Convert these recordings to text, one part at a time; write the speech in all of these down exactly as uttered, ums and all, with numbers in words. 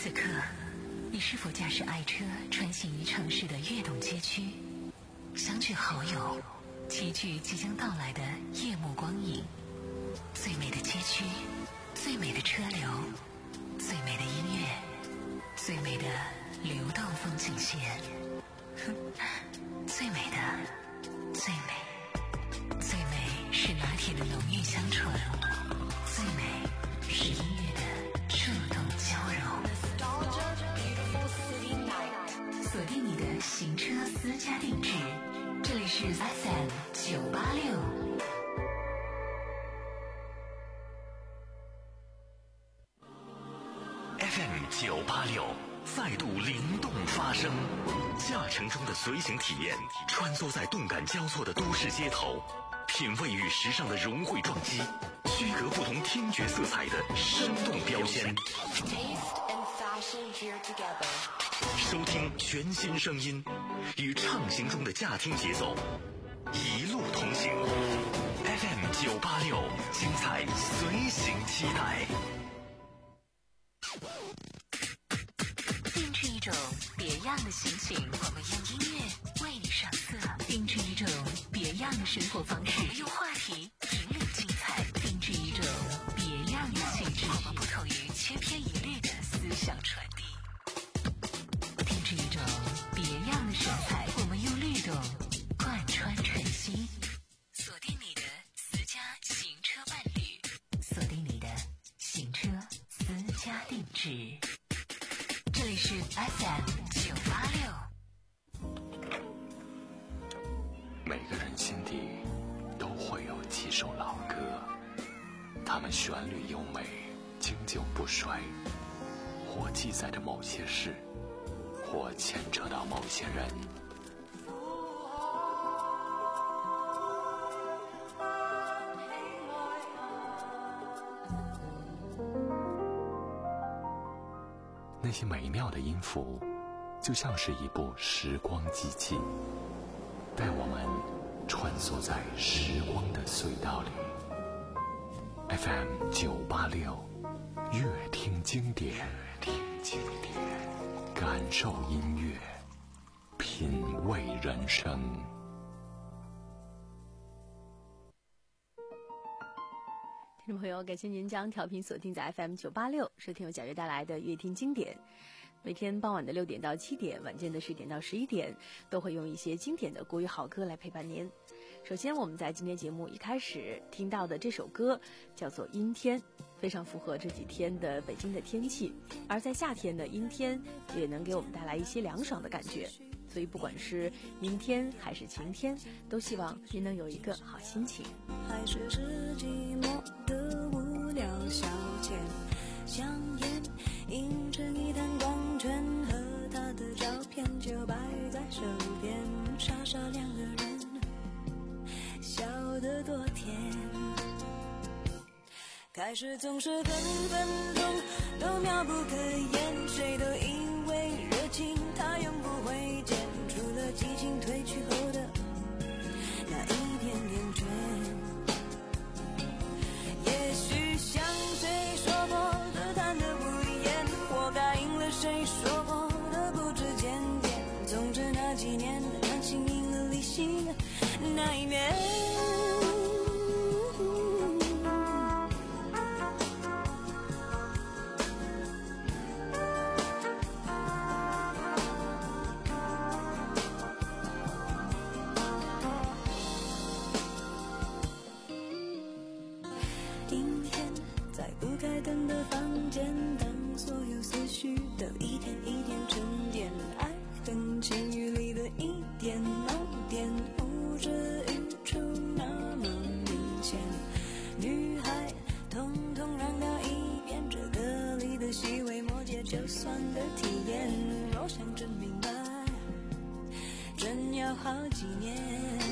此刻，你是否驾驶爱车穿行于城市的跃动街区，相聚好友，齐聚即将到来的夜幕光影？最美的街区，最美的车流，最美的音乐，最美的流动风景线，最美的，最美，最美是拿铁的浓郁香醇，最美是音乐的触动交融。锁定你的行车私家定制，这里是 F M 九八六。 F M 九八六再度灵动发声，驾乘中的随行体验，穿梭在动感交错的都市街头，品味与时尚的融汇撞击，区隔不同听觉色彩的生动标签。收听全新声音，与畅行中的驾听节奏，一路同行。F M 九八六，精彩随行期待。 定制一种别样的心情，我们用音乐为你上色；定制一种别样的生活方式，我们用话题引领精彩；定制一种别样的气质，我们不同于千篇一律的思想传递；定制一种别样的神采，我们用律动贯穿晨曦。锁定你的私家行车伴侣，锁定你的行车私家定制。这里是 F M 九八六。 每个人心底都会有几首老歌，它们旋律优美，经久不衰，或记载着某些事，或牵扯到某些人。那些美妙的音符，就像是一部时光机器，带我们穿梭在时光的隧道里。F M 九八六，乐听经典，乐听经典，感受音乐，品味人生。 听众朋友，感谢您将调频锁定在 F M 九八六，收听由贾悦带来的乐听经典。每天傍晚的六点到七点，晚间的十点到十一点，都会用一些经典的国语好歌来陪伴您。首先，我们在今天节目一开始听到的这首歌叫做《阴天》，非常符合这几天的北京的天气。而在夏天的阴天，也能给我们带来一些凉爽的感觉。所以，不管是阴天还是晴天，都希望您能有一个好心情。 还是是寂寞的无聊消遣，香烟映成一滩光圈，和他的照片就摆在手边，傻傻两个人笑得多甜。开始总是分分钟都妙不可言，谁都以为热情它永不会减，除了激情褪去后的那一点点倦。也许像谁说过的谈得不一言，活该应了谁说过的不知检点。总之那几年感情赢了理性的那一面。开灯的房间，当所有思绪都一天一天沉淀，爱恨情欲里的一点盲点，呼之欲出那么明显。女孩统统让掉一边，这个里的细微末节就算个体验。若想真明白，真要好几年。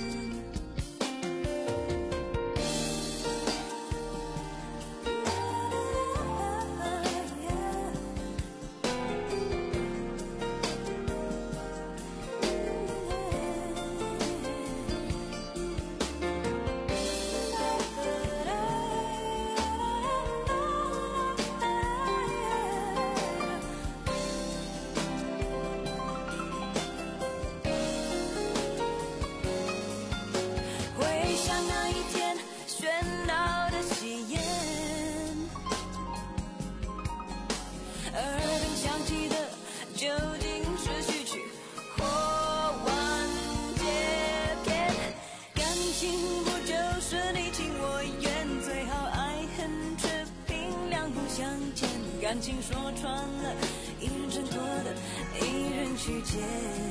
究竟是序曲或完结篇？感情不就是你情我愿，最好爱恨却凭两不相欠。感情说穿了，一人挣脱的，一人去捡。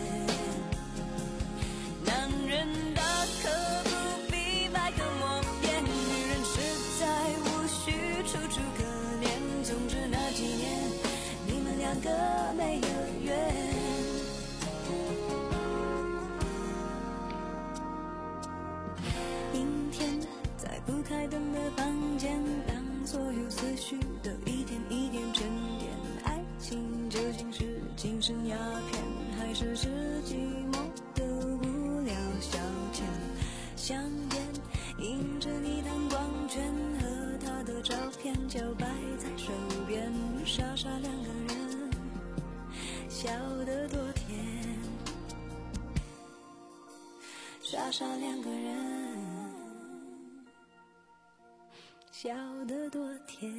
男人大可不必百口莫辩，女人实在无需楚楚可怜。总之那几年，你们两个没有缘。阴天，在不开灯的房间，当所有思绪都一点一点沉淀。爱情究竟是精神鸦片，还是是寂寞的无聊消遣？香烟映着你弹光圈和他的照片，就摆在手边，傻傻两个人，笑得多甜。傻傻两个人，笑得多甜。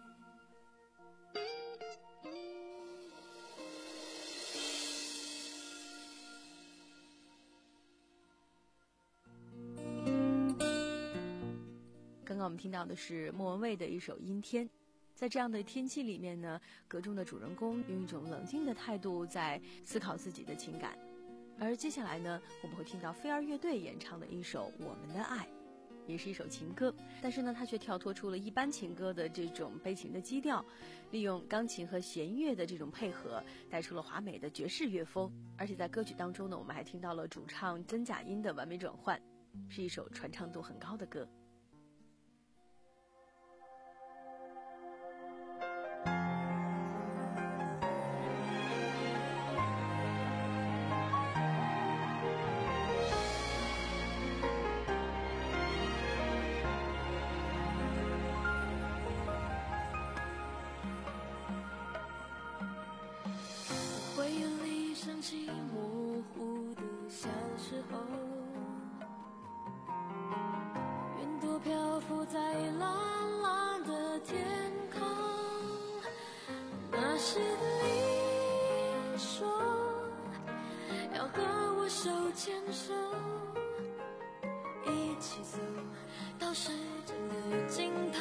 刚刚我们听到的是莫文蔚的一首《阴天》。在这样的天气里面呢，歌中的主人公用一种冷静的态度在思考自己的情感。而接下来呢，我们会听到飞儿乐队演唱的一首《我们的爱》，也是一首情歌，但是呢，它却跳脱出了一般情歌的这种悲情的基调，利用钢琴和弦乐的这种配合，带出了华美的爵士乐风。而且在歌曲当中呢，我们还听到了主唱真假音的完美转换，是一首传唱度很高的歌。 模糊的小时候，云朵漂浮在蓝蓝的天空，那时的你说要和我手牵手，一起走到时间的尽头。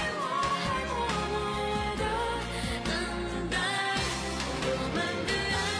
我们的爱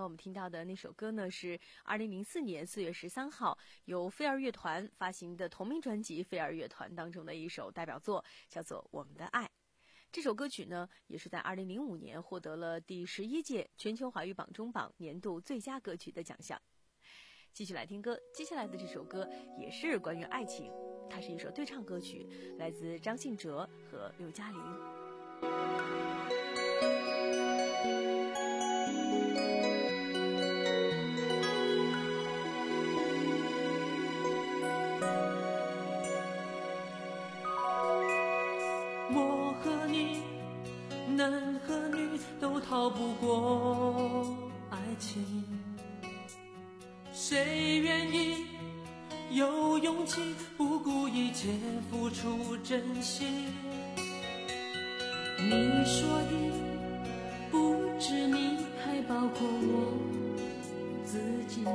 刚我们听到的那首歌呢，是二零零四年四月十三号由飞儿乐团发行的同名专辑《飞儿乐团》当中的一首代表作，叫做《我们的爱》。这首歌曲呢，也是在二零零五年获得了第十一届全球华语榜中榜年度最佳歌曲的奖项。继续来听歌，接下来的这首歌也是关于爱情，它是一首对唱歌曲，来自张信哲和刘嘉玲。 我和你，男和女都逃不过爱情，谁愿意有勇气不顾一切付出真心？ 你说的不止你，还包括我自己。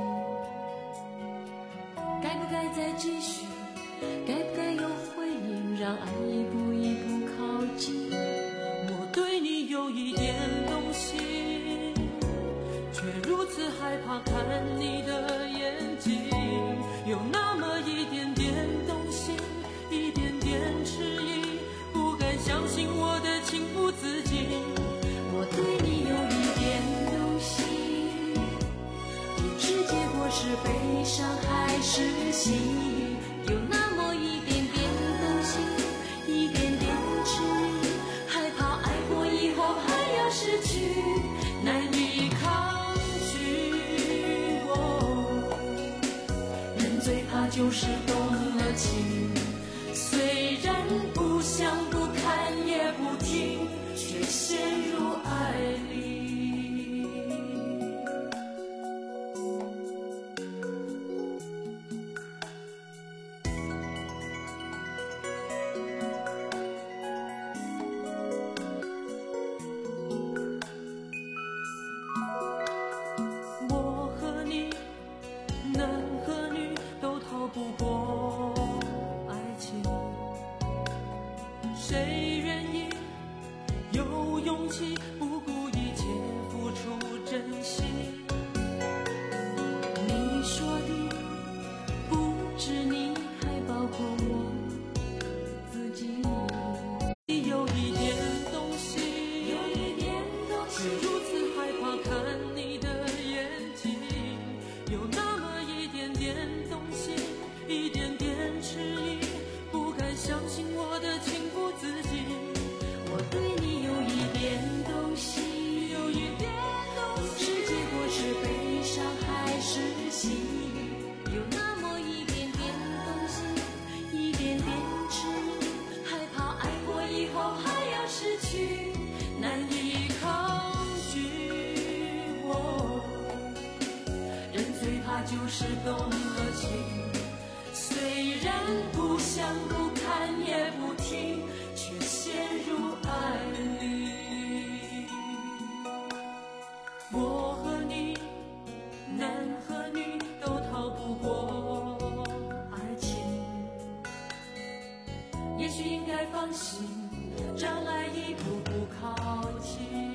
该不该再继续？该不该有回应？让爱一步一步靠近。 我对你有一点动心，却如此害怕看你的眼睛，有那么一点点动心，一点点迟疑，不敢相信我的情不自禁。 我对你有一点动心，不知结果是悲伤还是喜悦，有那么一点点动心，一点点迟疑，害怕爱过以后还要失去， 难以抗拒。我人最怕就是动了情，虽然不想不看也不听，却陷入爱里。 我和你，男和女都逃不过爱情，谁愿意有勇气不顾一切付出真心？ 你说的不止你，还包括我自己。 你有一点动心， 有一点动却心， 如此害怕看你的眼睛，有那么一点点动心，一点点迟疑，不敢相信我的情不自禁。 我对你有一点动心， 有一点动不知结果是悲伤还是喜悦，有那么一点点动心，一点点迟疑，害怕爱过以后还要失去， 难以抗拒。我人最怕就是动了情，虽然不想不看也不听，却陷入爱里。 我和你，男和女都逃不过爱情， 也许应该放心，让爱一步步靠近。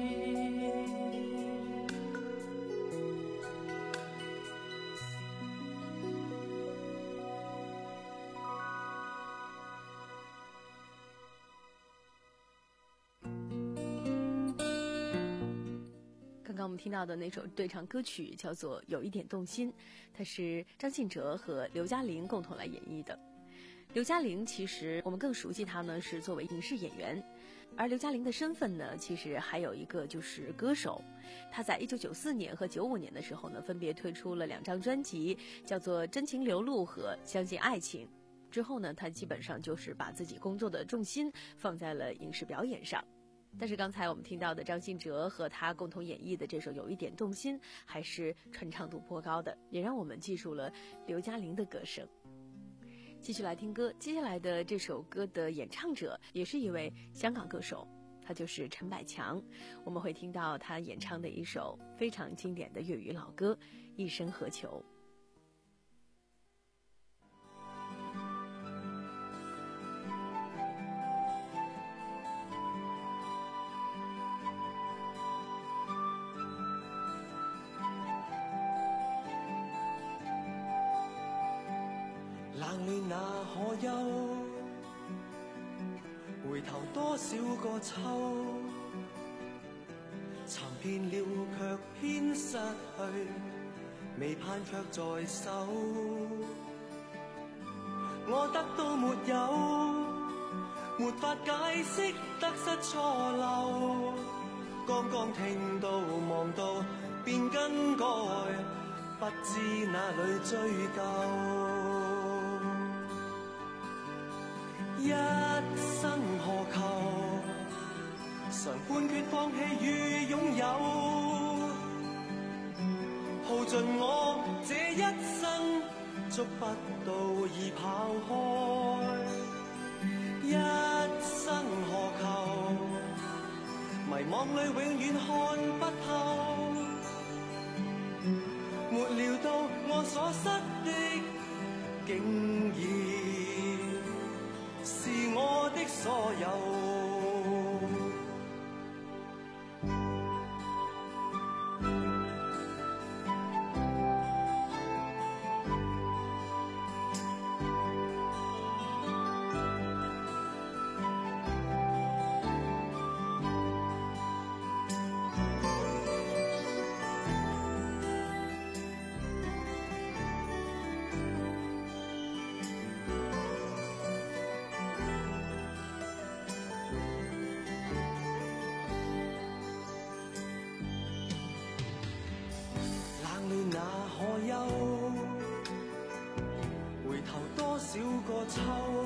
刚刚我们听到的那首对唱歌曲叫做《有一点动心》，它是张信哲和刘嘉玲共同来演绎的。刘嘉玲其实我们更熟悉她呢是作为影视演员，而刘嘉玲的身份呢其实还有一个就是歌手。她在一九九四年和九五年的时候呢分别推出了两张专辑，叫做《真情流露》和《相信爱情》。之后呢，她基本上就是把自己工作的重心放在了影视表演上。但是刚才我们听到的张信哲和他共同演绎的这首《有一点动心》，还是传唱度颇高的，也让我们记住了刘嘉玲的歌声。继续来听歌，接下来的这首歌的演唱者也是一位香港歌手，他就是陈百强。我们会听到他演唱的一首非常经典的粤语老歌《一生何求》。 冷暖那可休，回頭多少個秋，尋遍了卻偏失去，未盼卻在手。我得到沒有，沒法解釋得失錯漏，剛剛聽到望到便更改，不知哪裏追究。一生何求，常判決放棄與擁有，耗盡我這一生，捉不到已跑開。一生何求，迷惘裏永遠看不透，沒料到我所失的，竟然是我的所有。那可休，回頭多少個秋，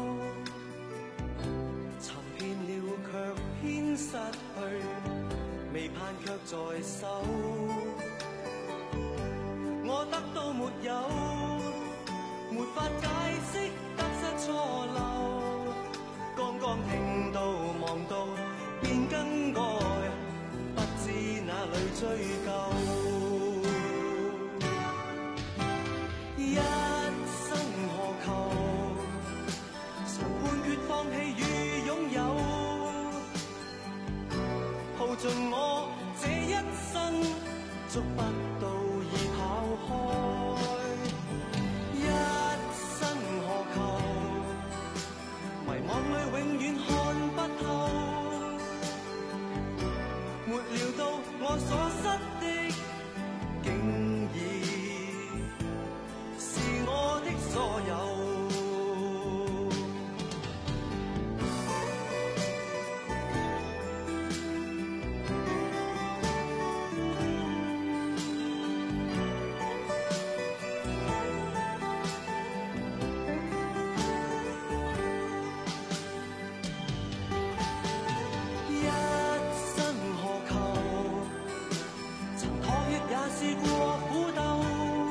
尋遍了卻偏失去，未盼卻在手。我得到沒有，沒法解釋得失錯漏，剛剛聽到望到便更改，不知哪裏追究。一生何求，常判決放棄與擁有，耗盡我這一生，捉不到已跑開。一生何求，迷惘裏永遠看不透，沒料到我所失的，竟然我的所有。一生何求，曾妥協也試過苦鬥，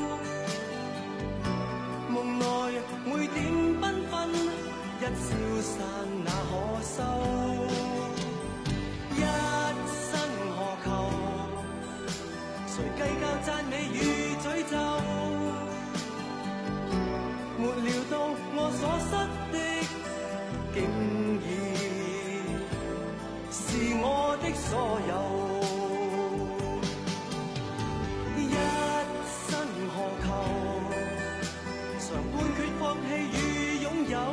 夢內每點繽紛，一消散那可收。一生何求，誰計較讚美與詛咒，沒料到我所失的，竟然是我的所有。一生何求，常判決放棄與擁有，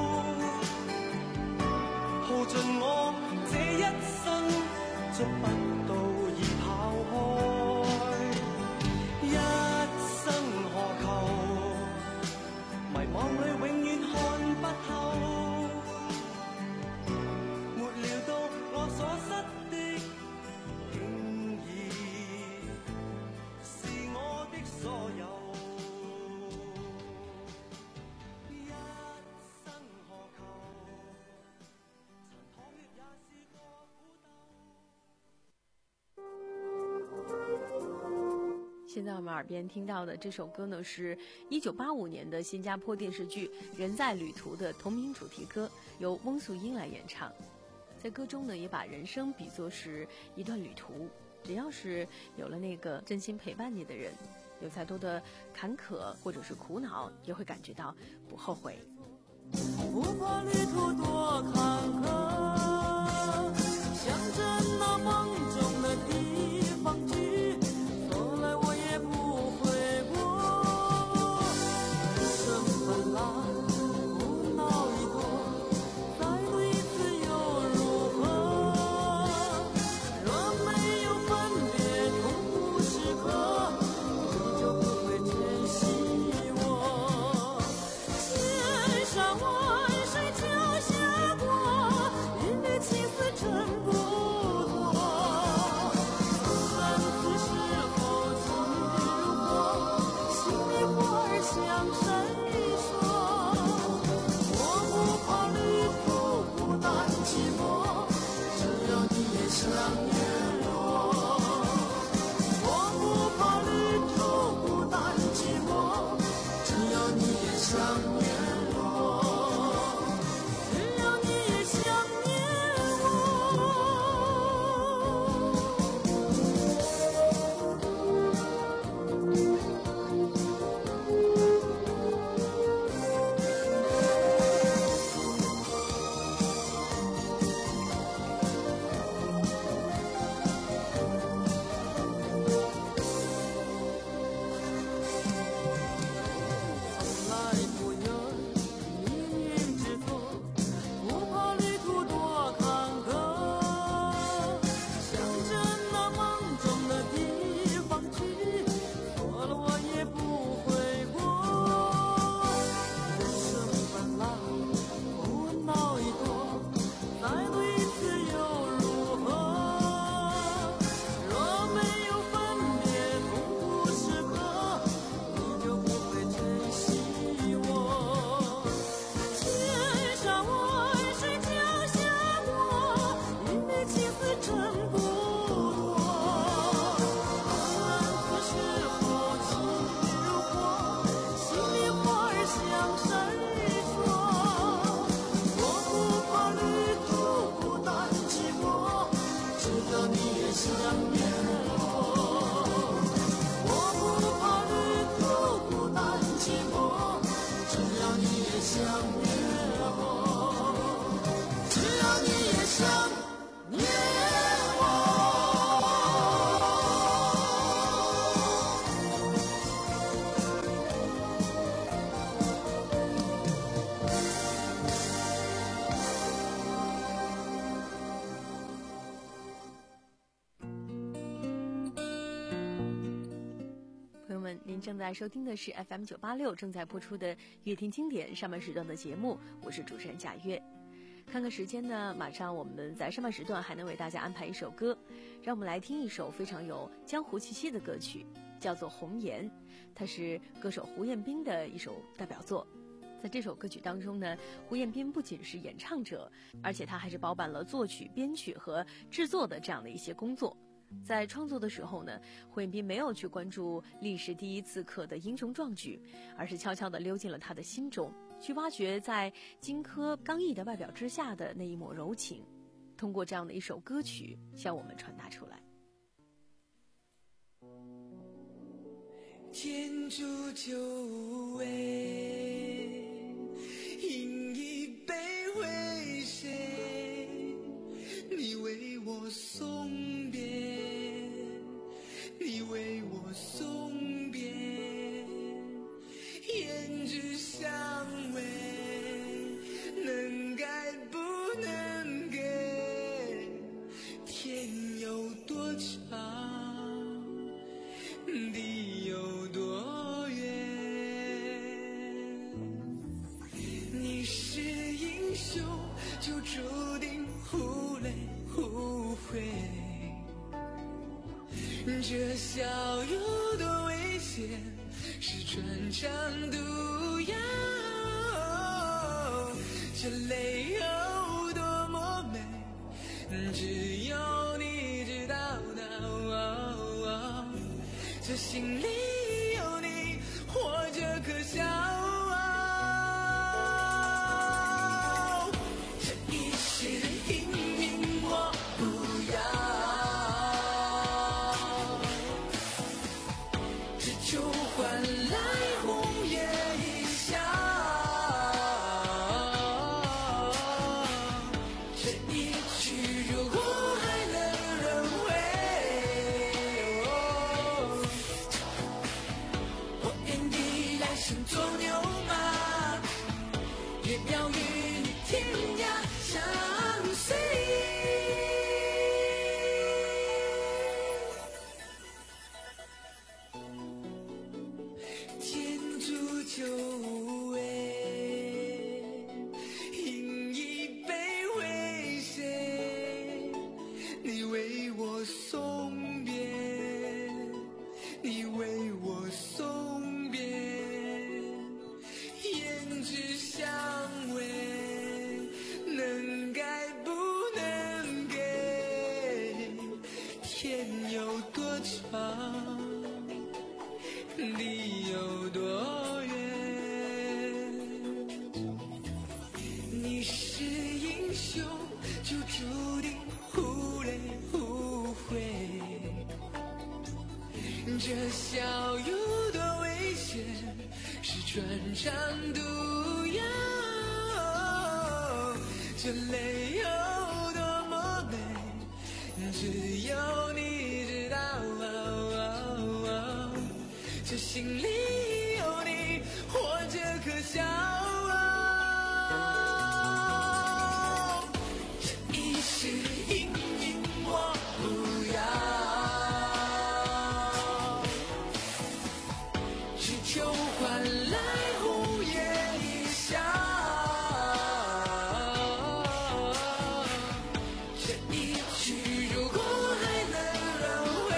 耗盡我這一生，捉不到已跑開。一生何求，迷惘裏永遠看不透，沒料到我所失的，竟然是我的所有。 现在我们耳边听到的这首歌呢，是一九八五年的新加坡电视剧《人在旅途》的同名主题歌，由翁素英来演唱。在歌中呢，也把人生比作是一段旅途，只要是有了那个真心陪伴你的人，有再多的坎坷或者是苦恼，也会感觉到不后悔。 不怕旅途多坎坷，向着那梦中的地方去，说来我也不悔过。人生本来想念我，只要你也想念我。 您正在收听的是 F M 九八六正在播出的乐听经典上半时段的节目，我是主持人贾月。看看时间呢，马上我们在上半时段还能为大家安排一首歌，让我们来听一首非常有江湖气息的歌曲，叫做《红颜》，它是歌手胡彦斌的一首代表作。在这首歌曲当中呢，胡彦斌不仅是演唱者，而且他还是包办了作曲、编曲和制作的这样的一些工作。在创作的时候呢，胡彦斌没有去关注历史第一刺客的英雄壮举，而是悄悄地溜进了他的心中，去挖掘在荆轲刚毅的外表之下的那一抹柔情，通过这样的一首歌曲向我们传达出来。 天竺酒味，饮一杯为谁？你为我送别，你为我送别，胭脂香味，能改不能给？天有多长，地有多远？你是英雄，就注定忽泪忽悔。这笑有多危险，是穿肠毒药。这泪有多么美，只有你知道的。这心里有你，活着可笑。这一世英名我不要。就换来红颜一笑，这一曲如果还能轮回，我愿意来生做牛马，也要与你天涯相随。酒味，饮一杯为谁？你为我送别，你为我送别，胭脂香味，能改不能给？天有多长，地有多远？你是英雄，就注定忽泪忽悔。这笑有多危险，是穿肠毒药。这泪有多么美，只有你知道。这心里有你，活着可笑。这一世英名我不要，只求换来红颜一笑。这一曲如果还能轮回，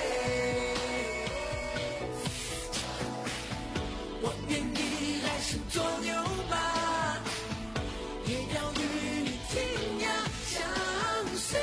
我愿意来生做牛马，也要与你天涯相随。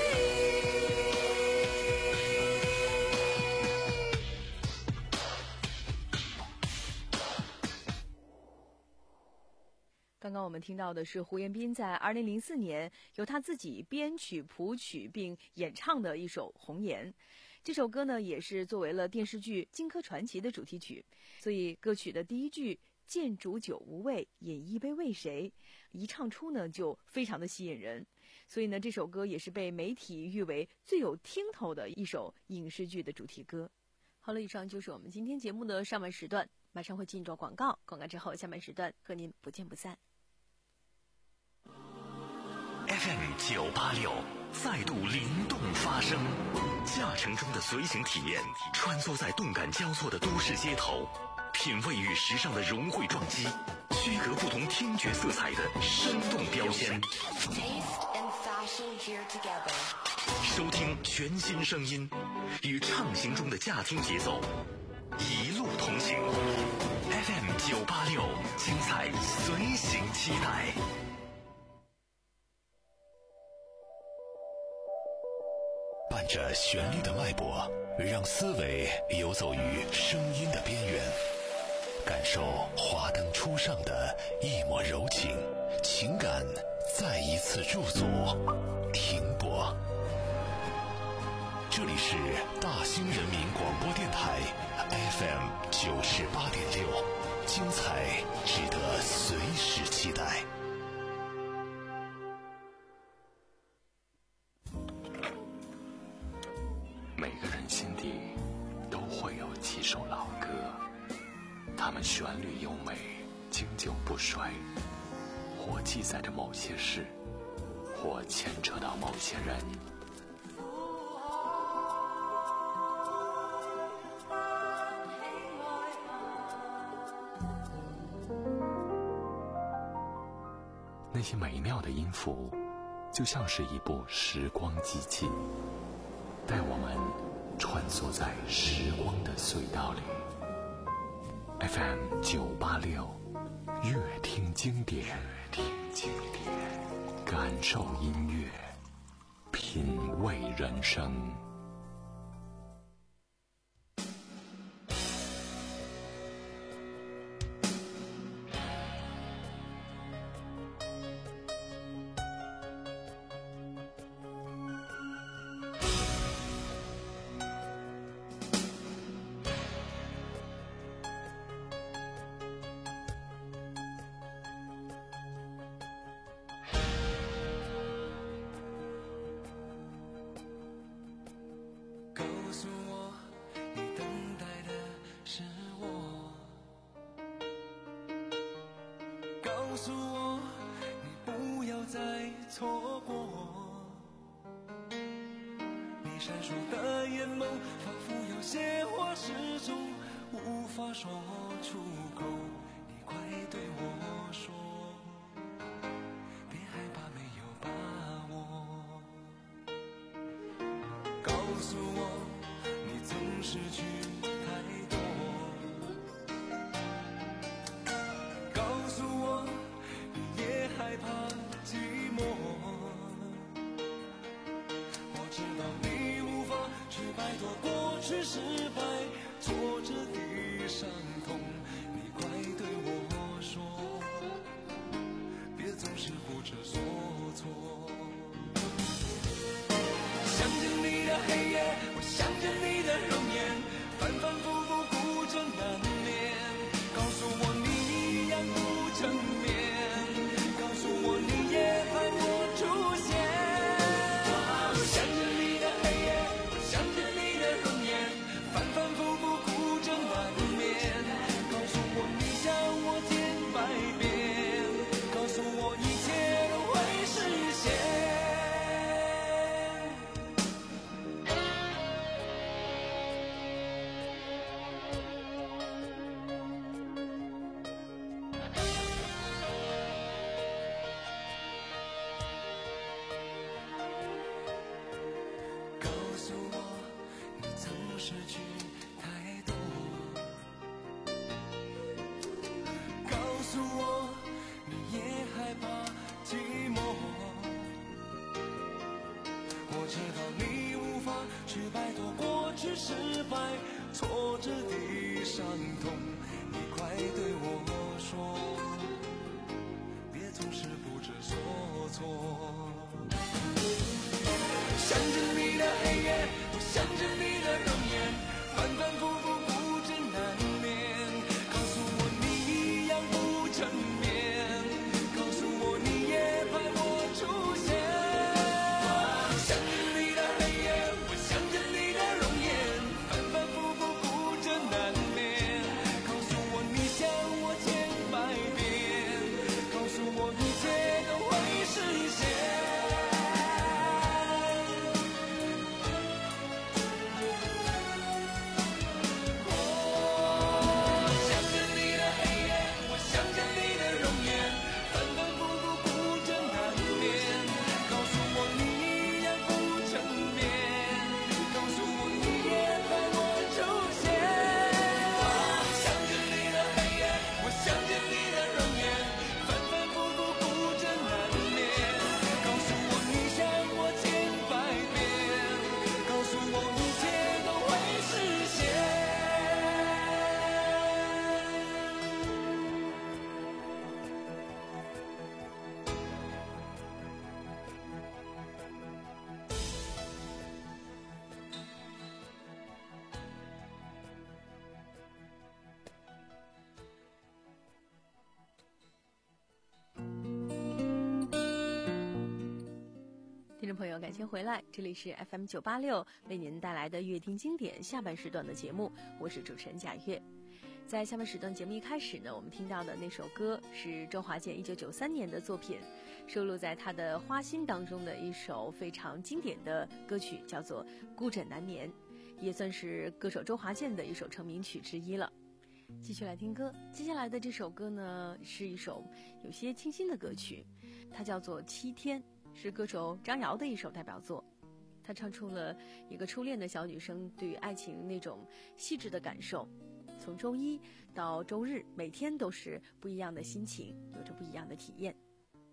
刚刚我们听到的是胡彦斌在二零零四年由他自己编曲谱曲并演唱的一首《红颜》。这首歌呢也是作为了电视剧《荆轲传奇》的主题曲，所以歌曲的第一句见煮酒无味，饮一杯为谁？一唱出呢就非常的吸引人，所以呢这首歌也是被媒体誉为最有听头的一首影视剧的主题歌。好了，以上就是我们今天节目的上半时段，马上会进入广告，广告之后下半时段和您不见不散。 F M 九八六再度灵动发声，驾乘中的随行体验，穿梭在动感交错的都市街头，品味与时尚的融汇撞击，区隔不同听觉色彩的生动标签。收听全新声音，与畅行中的驾听节奏，一路同行。F M 九八六，精彩随行期待。伴着旋律的脉搏，让思维游走于声音的边缘，感受华灯初上的一抹柔情，情感再一次驻足停泊。这里是大兴人民广播电台 F M 九十八点六，精彩值得随时期待。每个人心底都会有几首老歌，它们旋律优美，经久不衰，或记载着某些事，或牵扯到某些人。那些美妙的音符，就像是一部时光机器，带我们穿梭在时光的隧道里。F M 九八六，乐听经典，听经典，感受音乐，品味人生。 告诉我，你不要再错过。你闪烁的眼眸，仿佛有些话始终无法说出口。你快对我说，别害怕没有把握。告诉我，你曾失去太多。告诉我，你也害怕寂寞。我知道你无法去摆脱过去失败挫折的伤痛。你快对我说，别总是不知所措。想着你的黑夜，我想着你的容颜，反反复复孤枕难眠。告诉我你一样不成眠，告诉我你也盼我出现。我想着你的黑夜，我想着你的容颜，反反复复孤枕难眠。告诉我你想我千百遍，告诉我一切都会实现。告诉我，你曾失去太多。告诉我，你也害怕寂寞。我知道你无法去摆脱过去失败挫折的伤痛。你快对我说，别总是不知所措。想着你的黑夜，我想着你的容颜，反反复复孤枕难眠。告诉我你一样众朋友，感谢回来，这里是 F M 九八六为您带来的乐听经典下半时段的节目，我是主持人贾月。在下半时段节目一开始呢，我们听到的那首歌是周华健一九九三年的作品，收录在他的《花心》当中的一首非常经典的歌曲，叫做《孤枕难眠》，也算是歌手周华健的一首成名曲之一了。继续来听歌，接下来的这首歌呢，是一首有些清新的歌曲，它叫做《七天》，是歌手张瑶的一首代表作。他唱出了一个初恋的小女生对于爱情那种细致的感受，从周一到周日，每天都是不一样的心情，有着不一样的体验。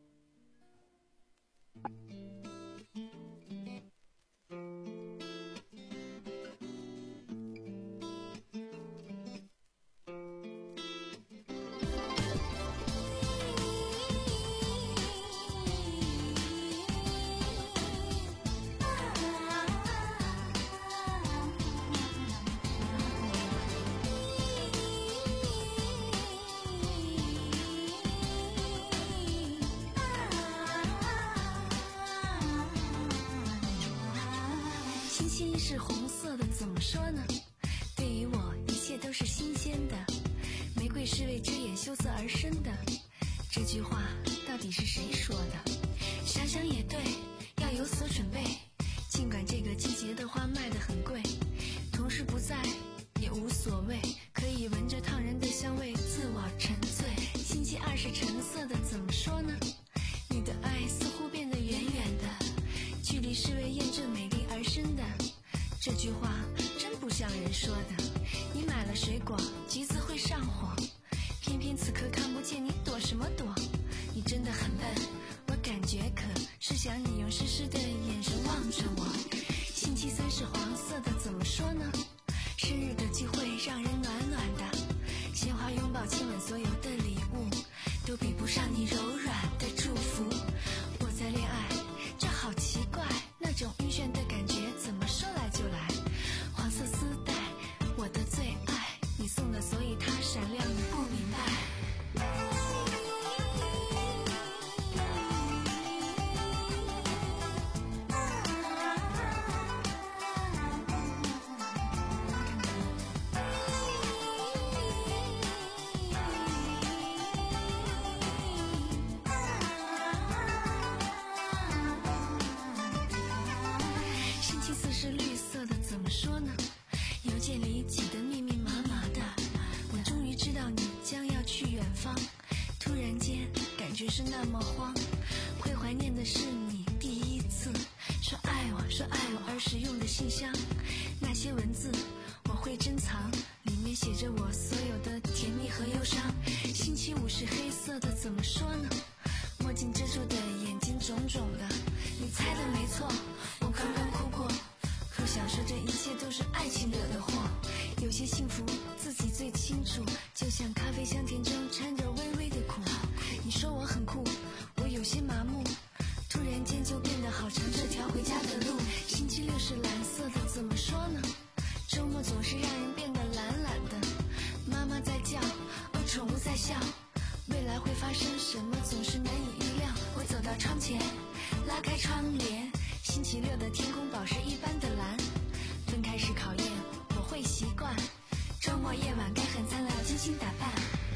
是红色的，怎么说呢？对于我，一切都是新鲜的。玫瑰是为遮掩羞涩而生的。这句话到底是谁说的？想想也对，要有所准备。尽管这个季节的花卖得很贵，同事不在也无所谓，可以闻着烫人的香味，自我沉醉。星期二是橙色的，怎么说呢？你的爱似乎变得远远的，距离是为验证美丽而生的。这句话真不像人说的。你买了水果，橘子会上火，偏偏此刻看不见你躲什么躲？你真的很笨，我感觉可是想你用湿湿的眼神望着我。星期三是黄色的，怎么说呢？生日的机会让人暖暖的，鲜花拥抱亲吻，所有的礼物都比不上你柔软的祝福。我在恋爱，这好奇怪，那种晕眩的感觉怎么说来就来。黄色丝带，我的最爱，你送的，所以它闪亮，你不明白。是绿色的，怎么说呢？邮件里挤得密密麻麻的，我终于知道你将要去远方。突然间感觉是那么慌，会怀念的是你第一次说爱我，说爱我而使用的信箱。那些文字我会珍藏，里面写着我所有的甜蜜和忧伤。星期五是黑色的，怎么说呢？墨镜遮住的眼睛肿肿的，你猜的没错，我刚刚哭过。不想说这一切都是爱情惹的祸，有些幸福自己最清楚，就像咖啡香甜中掺着微微的苦。你说我很酷，我有些麻木，突然间就变得好长这条回家的路。星期六是蓝色的，怎么说呢？周末总是让人变得懒懒的，妈妈在叫，哦，宠物在笑，未来会发生什么总是难以预料。我走到窗前，拉开窗帘，星期六的天空宝石一般的蓝，分开是考验，我会习惯。周末夜晚该很灿烂，精心打扮。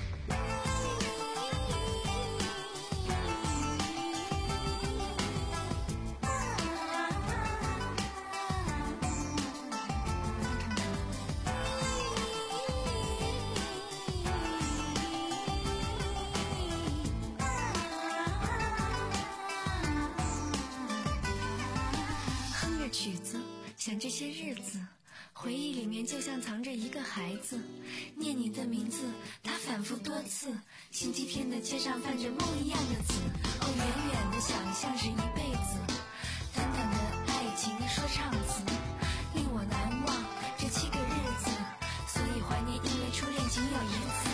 曲子，想这些日子，回忆里面就像藏着一个孩子，念你的名字，他反复多次。星期天的街上泛着梦一样的紫，哦，远远的想象是一辈子，短短的爱情说唱词，令我难忘这七个日子，所以怀念，因为初恋仅有一次。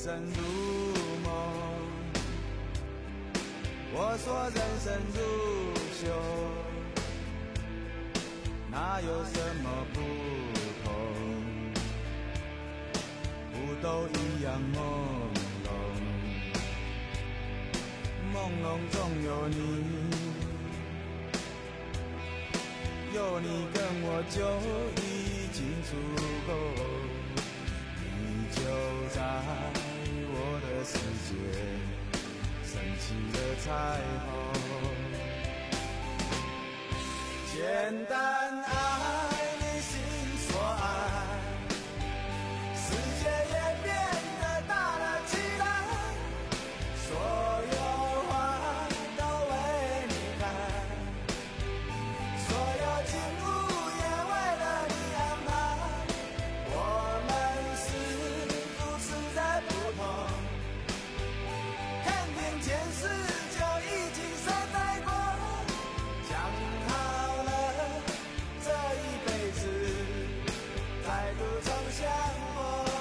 生如梦，我说人生如秀，哪有什么不同？不都一样朦胧，朦胧中有你，有你跟我就已经足够，你就在我的世界升起了彩虹。简单爱你心所爱，世界也变得大了起来，所有花都为你开，所有景物也为了你安排，我们是如此在不同，看遍前世就已经深爱过，讲好了这一辈子再度重相逢。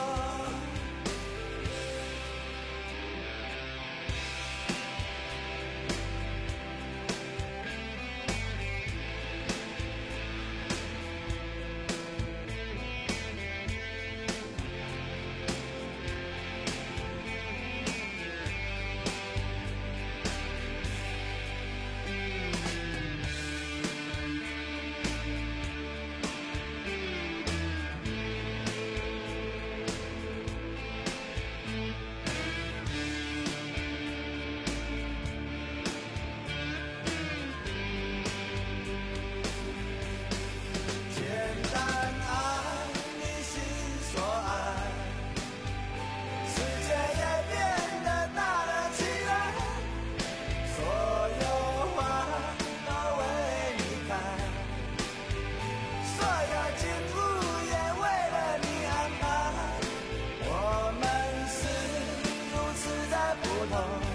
简单爱你心所爱，世界也变得大了起来，所有花都为你开，所有景物也为了你安排，我们是如此在不同，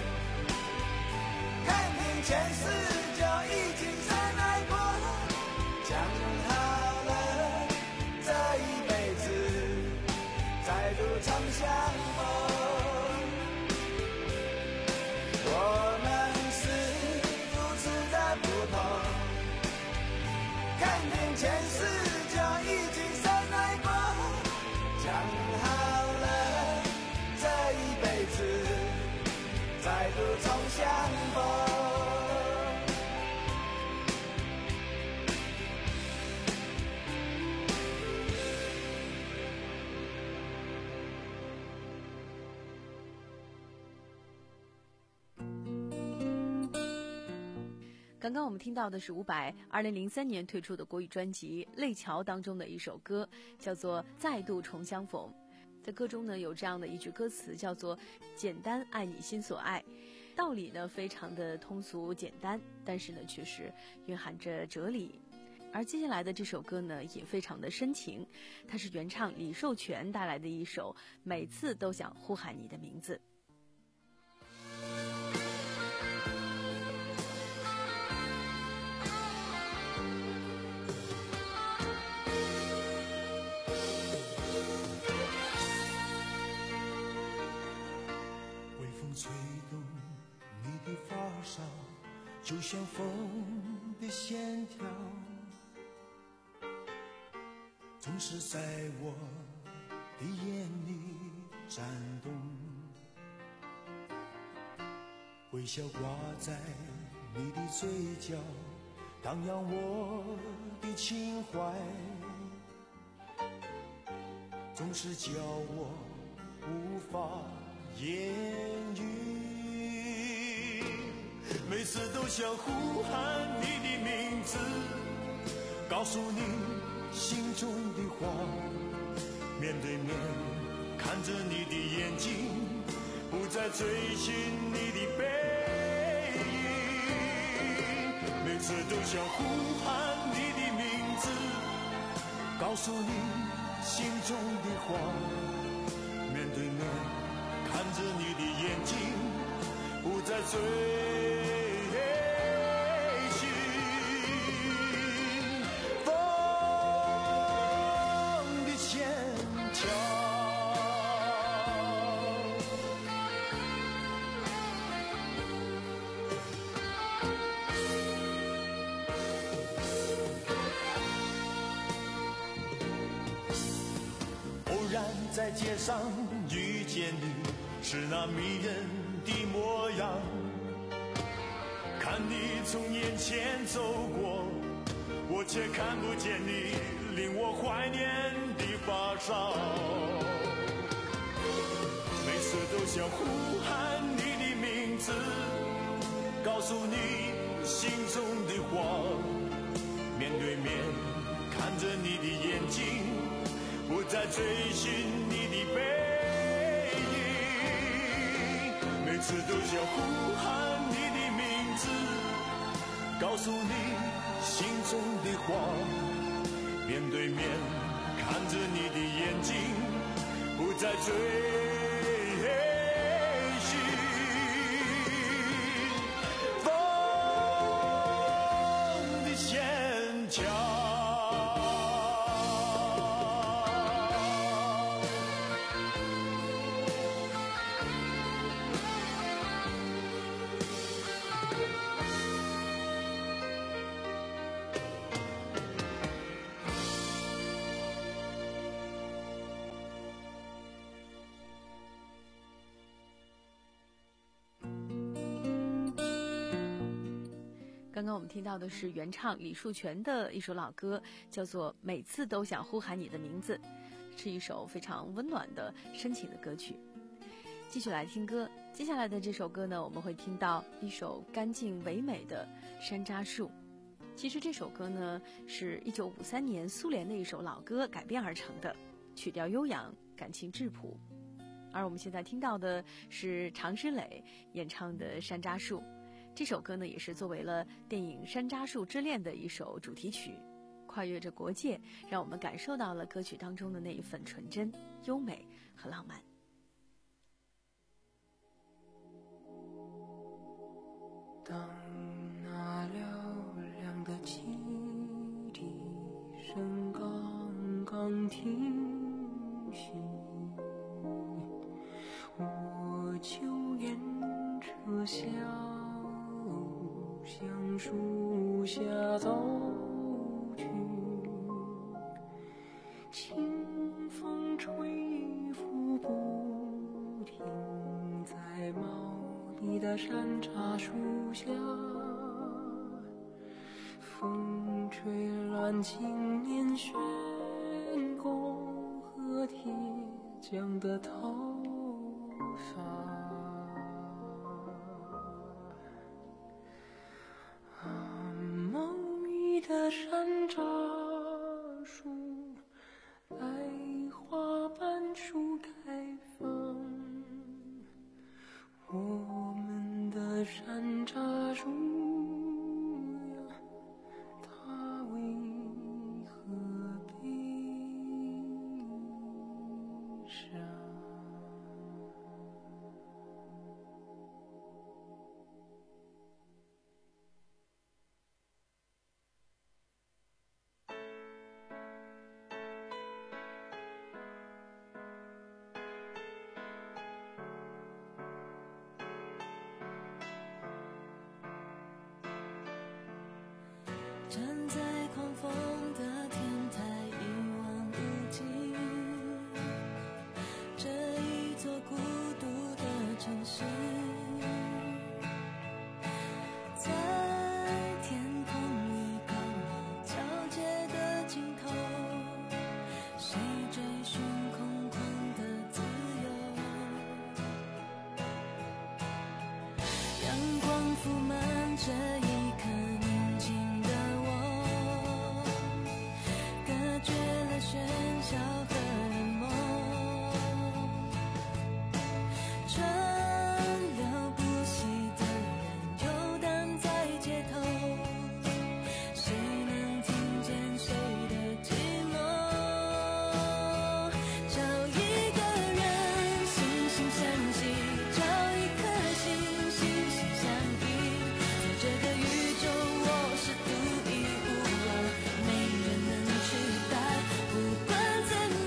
看尽前世就已经深爱过，讲好了这一辈子再度重相逢。我们是如此在不同，看尽前世就已经深爱过，讲好了这一辈子再度重相逢。 刚刚我们听到的是伍佰二零零三年推出的国语专辑《泪桥》当中的一首歌，叫做《再度重相逢》。在歌中呢，有这样的一句歌词，叫做“简单爱你心所爱”。道理呢非常的通俗简单，但是呢却是蕴含着哲理。而接下来的这首歌呢也非常的深情，它是原唱李寿全带来的一首《每次都想呼喊你的名字》。 微风吹动你的发梢，就像风的线条，总是在我的眼里颤动，微笑挂在你的嘴角，荡漾我的情怀，总是叫我无法言语，每次都想呼喊你的名字，告诉你心中的话，面对面看着你的眼睛，不再追寻你的背影，每次都想呼喊你的名字，告诉你心中的话，面对面看着你的眼睛，不再追寻。风的线条， 在街上遇见你，是那迷人的模样。看你从眼前走过，我却看不见你令我怀念的发梢。每次都想呼喊你的名字，告诉你心中的话。面对面看着你的眼睛，不再追寻你的背影。每次都想呼喊你的名字，告诉你心中的话。面对面看着你的眼睛，不再追寻。风的线桥， 刚刚我们听到的是原唱李树泉的一首老歌，叫做《每次都想呼喊你的名字》，是一首非常温暖的深情的歌曲。继续来听歌，接下来的这首歌呢，我们会听到一首干净唯美的《山楂树》。其实这首歌呢，是一九五三年苏联的一首老歌改编而成的，曲调悠扬，感情质朴。而我们现在听到的是常石磊演唱的《山楂树》。这首歌呢，也是作为了电影《山楂树之恋》的一首主题曲，跨越着国界，让我们感受到了歌曲当中的那一份纯真、优美和浪漫。 当那嘹亮的汽笛声刚刚停息，我就沿车厢向树下走去，清风吹拂不停，在茂密的山楂树下，风吹乱青年悬钩和铁匠的头发。的山楂树，百花瓣树开放，我们的山楂树呀，它为何悲伤？ 站在狂风的天台，一望无际，这一座孤独的城市，在天空与高楼交界的尽头，谁追寻空旷的自由？阳光铺满这一颗宁静的喧嚣和冷漠，川流不息的人游荡在街头，谁能听见谁的寂寞？找一个人惺惺相惜，找一颗心心心相印，在这个宇宙我是独一无二，没人能取代。不管怎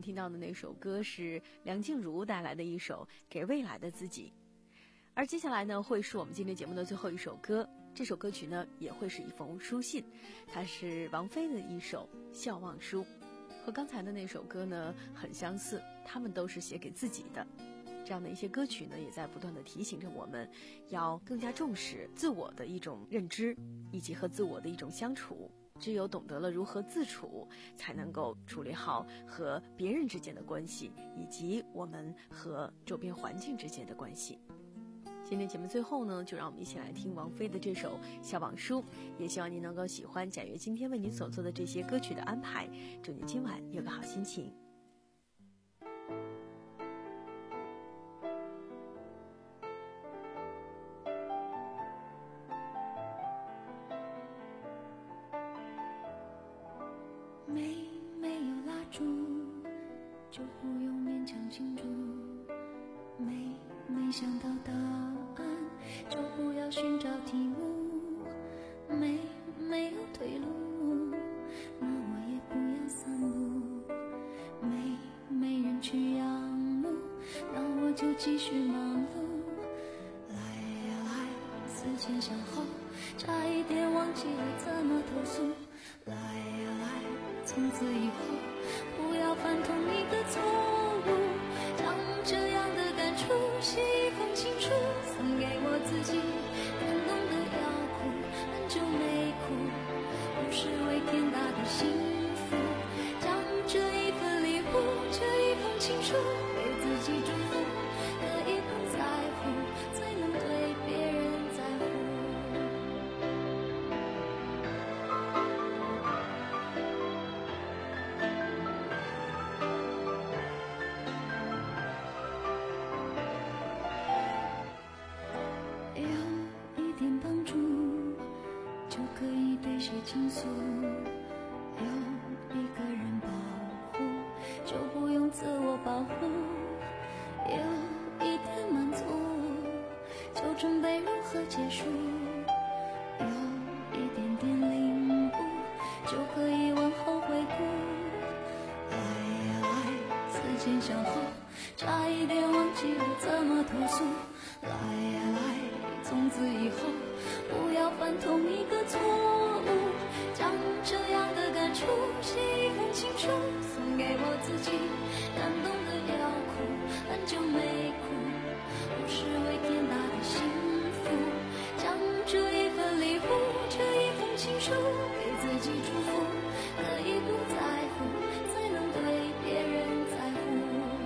听到的那首歌是梁静茹带来的一首《给未来的自己》，而接下来呢，会是我们今天节目的最后一首歌。这首歌曲呢，也会是一封书信，它是王菲的一首《笑忘书》，和刚才的那首歌呢很相似，它们都是写给自己的。这样的一些歌曲呢，也在不断的提醒着我们，要更加重视自我的一种认知，以及和自我的一种相处。只有懂得了如何自处，才能够处理好和别人之间的关系，以及我们和周边环境之间的关系。今天节目最后呢，就让我们一起来听王菲的这首《笑忘书》，也希望您能够喜欢贾跃今天为您所做的这些歌曲的安排，祝您今晚有个好心情。 没没有蜡烛，就不用勉强庆祝。没没想到答案，就不要寻找题目。没没有退路，那我也不要散步。没没人去仰慕，那我就继续忙碌。来呀来，思前想后，差一点忘记了怎么投诉。来呀来，从此以后不要犯同一个错误，将这样的感触写一封情书，送给我自己。感动的要哭，很久没哭，不是为天大的幸福，将这一份礼物，这一封情书给自己祝福，可以不在乎，才能对别人在乎。倾诉，有一个人保护，就不用自我保护。有一点满足，就准备如何结束。有一点点领悟，就可以往后回顾。来呀来，思前想后，差一点忘记了怎么投诉。来呀来，从此以后不要犯同一个错误，将这样的感触写一封情书，送给我自己。感动的要哭，很久没哭，不是为天大的幸福，将这一份礼物，这一封情书给自己祝福，可以不在乎，才能对别人在乎。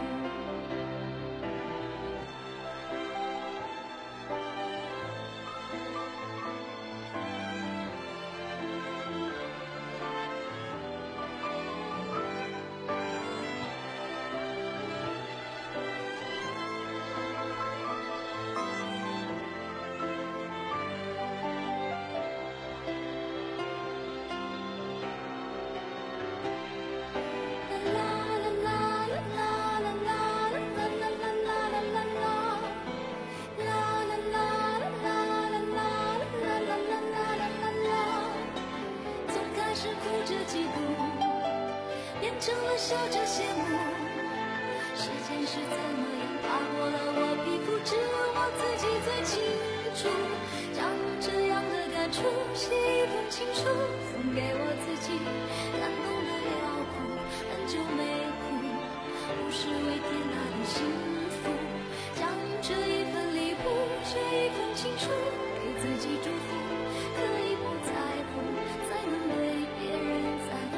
成了笑着羡慕，时间是怎么样爬过了我皮肤，只有我自己最清楚。将这样的感触写一封情书，送给我自己。感动的要哭，很久没哭，不是为天大的幸福，将这一份礼物，这一封情书给自己祝福，可以不在乎，才能对别人在乎。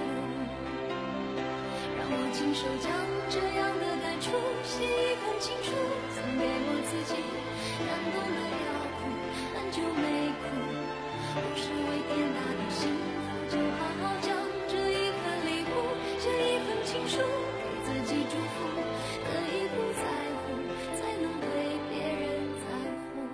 让我亲手将这样的感触写一封情书，送给我自己。感动的要哭，很久没哭，不是为天大的幸福，就好好将这一份礼物，这一份情书给自己祝福，可以不在乎，才能对别人在乎。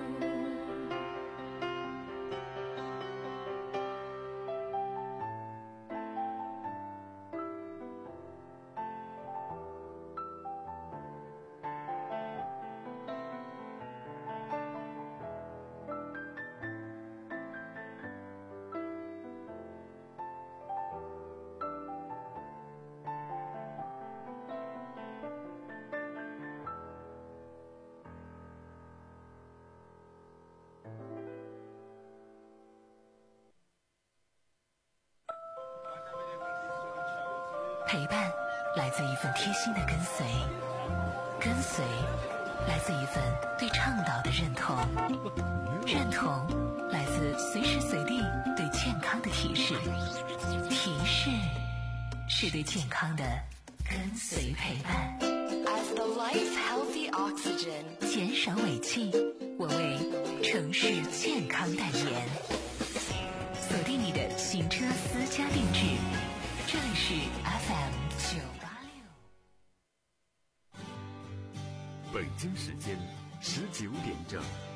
陪伴来自一份贴心的跟随，跟随来自一份对倡导的认同，认同来自随时随地对健康的提示，提示是对健康的跟随陪伴。 As the life healthy oxygen， 减少尾气，我为城市健康代言。锁定你的行车私家定制，这里是 F M 九八六。 北京时间十九点整。